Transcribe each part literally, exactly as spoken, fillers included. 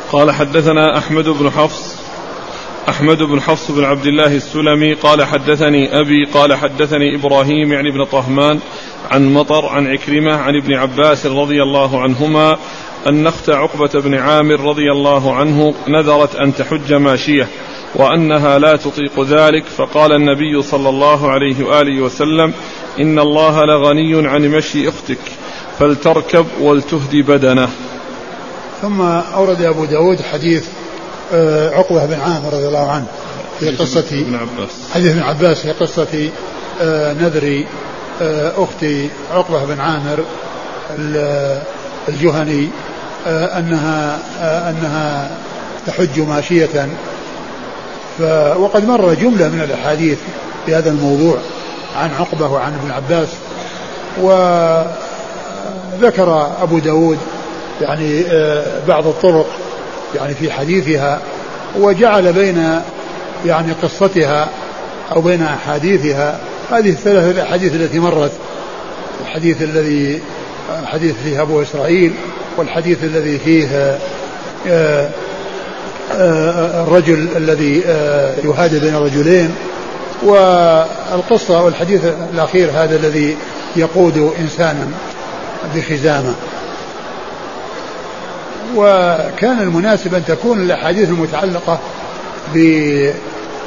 قال حدثنا أحمد بن حفص أحمد بن حفص بن عبد الله السلمي قال حدثني أبي قال حدثني إبراهيم يعني بن طهمان عن مطر عن عكرمة عن ابن عباس رضي الله عنهما أن أخت عقبة بن عامر رضي الله عنه نذرت أن تحج ماشية وأنها لا تطيق ذلك، فقال النبي صلى الله عليه وآله وسلم: إن الله لغني عن مشي أختك فلتركب ولتهدي بدنه. ثم أورد أبو داود حديث عقبة بن عامر رضي الله عنه في قصة ابن عباس حديث ابن عباس في قصة نذر أخت عقبة بن عامر الجهني أنها أنها تحج ماشية. وقد مر جملة من الأحاديث في هذا الموضوع عن عقبة وعن ابن عباس، وذكر أبو داود يعني بعض الطرق يعني في حديثها، وجعل بين يعني قصتها أو بين أحاديثها هذه الثلاثة الأحاديث التي مرت، الحديث الذي حديث فيه أبو إسرائيل، والحديث الذي فيه الرجل الذي يهادى بين رجلين، والقصة والحديث الأخير هذا الذي يقود إنسانا بخزامة. وكان المناسب أن تكون الأحاديث المتعلقة بأخت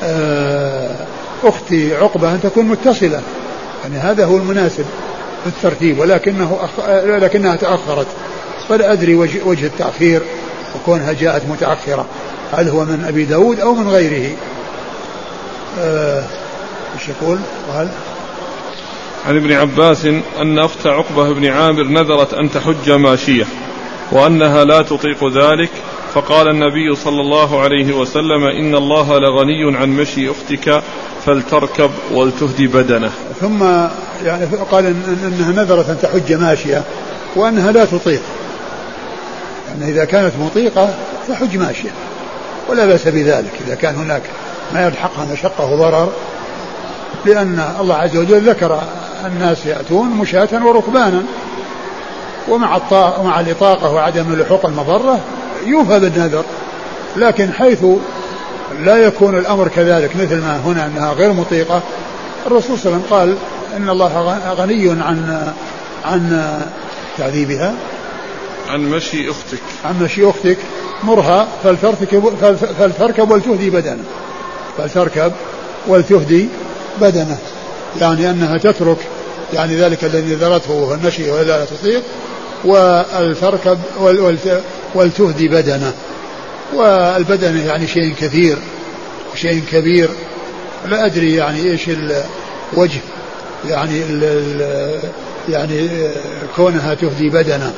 عقبة أن تكون متصلة، يعني هذا هو المناسب في الترتيب، ولكنه أخ... لكنها تأخرت، فلا أدري وجه, وجه التأخير وكونها جاءت متأخرة، هل هو من أبي داود أو من غيره؟ أه... مش يقول وهل عن ابن عباس أن أخت عقبة بن عامر نذرت أن تحج ماشية وأنها لا تطيق ذلك، فقال النبي صلى الله عليه وسلم: إن الله لغني عن مشي أختك فلتركب ولتهدي بدنه. ثم يعني قال إن أنها نذرت أن تحج ماشية وأنها لا تطيق، يعني إذا كانت مطيقة تحج ماشية ولا بأس بذلك إذا كان هناك ما يلحقها مشقة وضرر، لأن الله عز وجل ذكر الناس يأتون مشاة وركبانا، ومع ومع الإطاقة وعدم لحوق المضرة يوفى بالنذر. لكن حيث لا يكون الأمر كذلك مثل ما هنا أنها غير مطيقة، الرسول صلى الله عليه وسلم قال: إن الله غني عن عن تعذيبها، عن مشي أختك عن مشي أختك مرها فلتركب, فلتركب ولتهدي بدنه فلتركب ولتهدي بدنه يعني أنها تترك يعني ذلك الذي ذرته وهو المشي ولا لا تطيق، والتركب ولتهدي بدنه. والبدن يعني شيء كثير وشيء كبير، لا أدري يعني إيش الوجه يعني ال يعني كونها تهدي بدنه.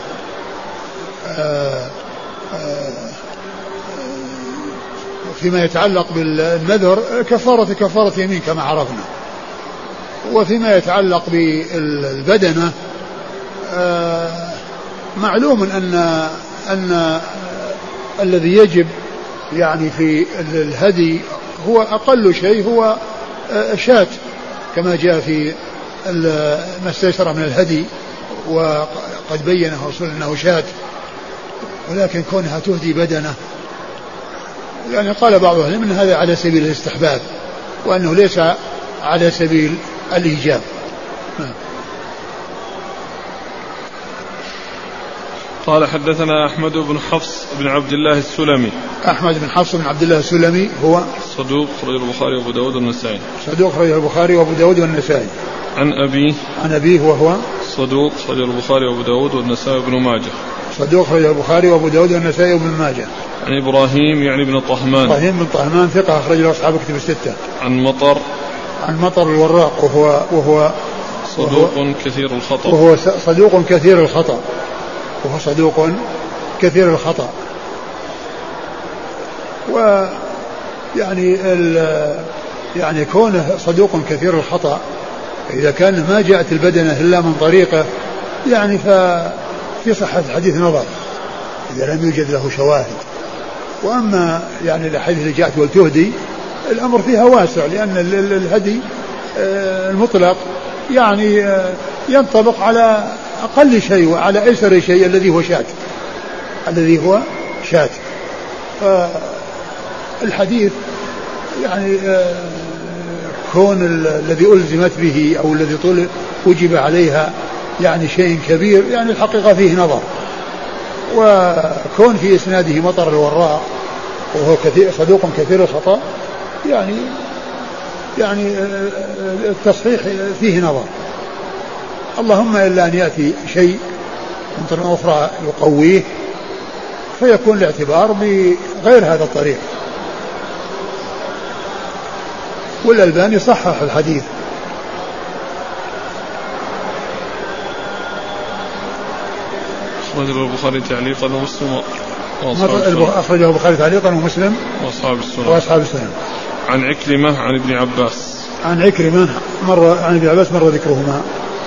فيما يتعلق بالنذر كفارة كفارة يمين كما عرفنا، وفيما يتعلق بالبدنة معلوم أن أن الذي يجب يعني في الهدي هو أقل شيء هو شاة، كما جاء في ما استيسر من الهدي، وقد بينه رسول أنه شاة، ولكن كونها تهدي بدنه يعني قال بعض أهل العلم أن هذا على سبيل الاستحباب، وأنه ليس على سبيل الإيجاب. قال حدثنا أحمد بن حفص بن عبد الله السلمي. أحمد بن حفص بن عبد الله السلمي هو صدوق خرج البخاري وأبو داود والنسائي. صدوق خرج البخاري وأبو داود والنسائي. عن أبيه عن أبيه وهو صدوق خرج البخاري وأبو داود والنسائي وابن ماجه. صدوق خرج البخاري وأبو داود والنسائي وابن ماجه. عن إبراهيم يعني بن طهمان. إبراهيم بن طهمان ثقة أخرج له أصحاب كتب الستة. عن مطر عن مطر الوراق وهو وهو صدوق وهو كثير الخطأ. وهو صدوق كثير الخطأ. وهو صدوق كثير الخطأ. ويعني يعني كونه صدوق كثير الخطأ إذا كان ما جاءت البدنة إلا من طريقه يعني ففي صحة الحديث نظر إذا لم يوجد له شواهد. وأما يعني الحديث اللي جاءت والتهدي الأمر فيها واسع، لأن الهدي المطلق يعني ينطبق على أقل شيء وعلى أيسر شيء الذي هو شاة الذي هو شاة فالحديث يعني كون الذي ألزمت به أو الذي طلب وجب عليها يعني شيء كبير، يعني الحقيقة فيه نظر. وكون في إسناده مطر الوراء وهو كثير صدوق كثير الخطأ، يعني يعني التصحيح فيه نظر، اللهم إلا أن يأتي شيء من طريق أخرى يقويه فيكون الاعتبار بغير هذا الطريق. والألباني صحح الحديث. أخرجه البخاري تعليقا ومسلم أخرجه البخاري تعليقا ومسلم وأصحاب السنن وأصحاب السنن. عن عكرمة عن ابن عباس عن عكرمة مر عن ابن عباس مر ذكرهما.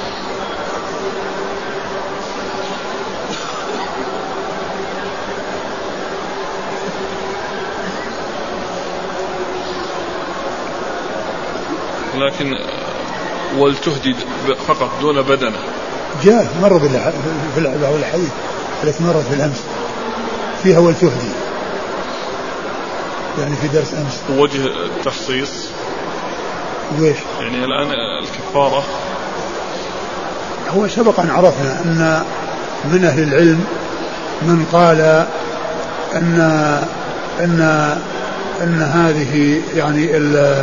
لكن ولتهدي فقط دون بدنه جاء مر في الحديث التي مرت في الأمس فيها ولتهدي، يعني في درس أمس. وجه التخصيص ويش يعني الآن الكفارة؟ هو سبق أن عرفنا أن من أهل العلم من قال أن أن أن هذه يعني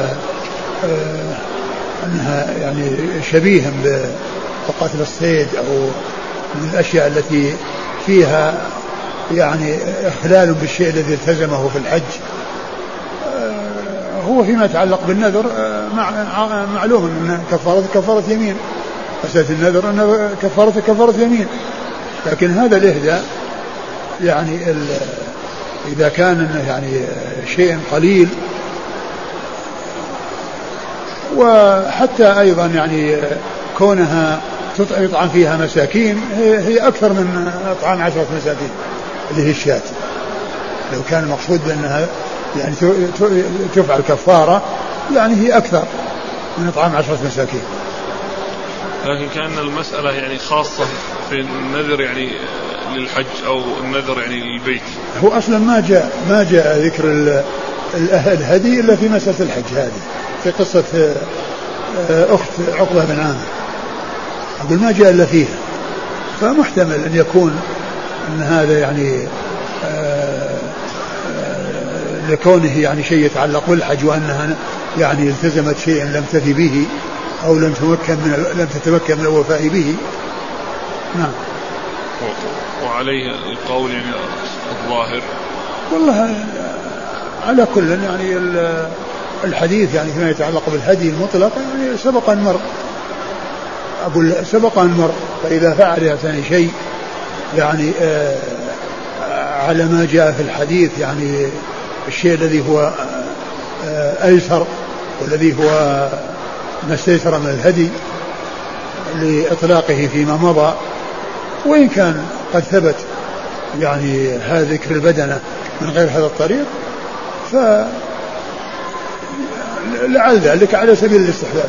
أنها يعني شبيها بقتل الصيد أو من الأشياء التي فيها يعني إخلال بالشيء الذي التزمه في الحج. هو فيما يتعلق بالنذر معلوم أن كفارة كفارة يمين، مسألة النذر أن كفارة كفارة يمين، لكن هذا الإهداء يعني إذا كان يعني شيء قليل، وحتى أيضا يعني كونها يطعم فيها مساكين هي أكثر من إطعام عشرة مساكين اللي هي الشاة، لو كان المقصود بأنها يعني تفعل كفارة يعني هي أكثر من إطعام عشرة مساكين. لكن كان المسألة يعني خاصة في النذر يعني للحج أو النذر يعني للبيت. هو أصلا ما جاء ما جاء ذكر الهدي إلا في مسألة الحج هذه، في قصة أخت عقبة بن عامر أقول ما جاء إلا فيها، فمحتمل أن يكون أن هذا يعني لكونه يعني شيء يتعلق بالحج وأنها يعني التزمت شيئا لم تفي به أو لم تمكن من لم تتمكن من الوفاء به. نعم. وعليه القول يعني الظاهر والله على كل يعني الحديث يعني فيما يتعلق بالهدي المطلق يعني سبق أن مر، أقول سبق أن مر، فإذا فعل يعني شيء يعني آه على ما جاء في الحديث يعني الشيء الذي هو آه أيسر والذي هو ما استيسر من الهدي لإطلاقه فيما مضى، وإن كان قد ثبت يعني هذا ذكر البدنة من غير هذا الطريق فلعل ذلك على سبيل الاستحباب.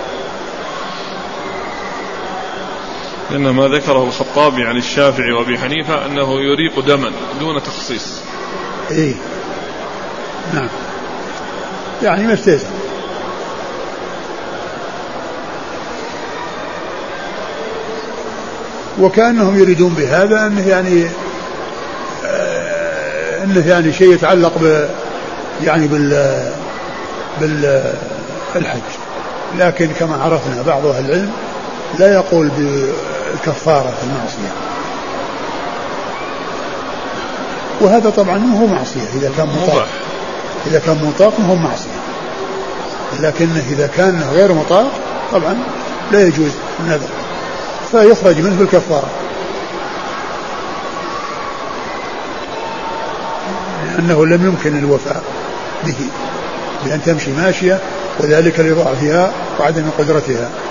لأن ما ذكره الخطابي عن الشافعي وأبي حنيفة أنه يريق دما دون تخصيص. إيه نعم يعني ما استيسر. وكأنهم يريدون بهذا أنه يعني آه أنه يعني شيء يتعلق ب يعني بال بالحج، لكن كما عرفنا بعض أهل العلم لا يقول بالكفارة في المعصية، وهذا طبعا ما هو معصية إذا كان مطاق، إذا كان مطاق ما هو معصية، لكن إذا كان غير مطاق طبعا لا يجوز النذر فيخرج منه بالكفارة، لأنه لم يمكن الوفاء به بأن تمشي ماشية وذلك لضعفها وعدم قدرتها.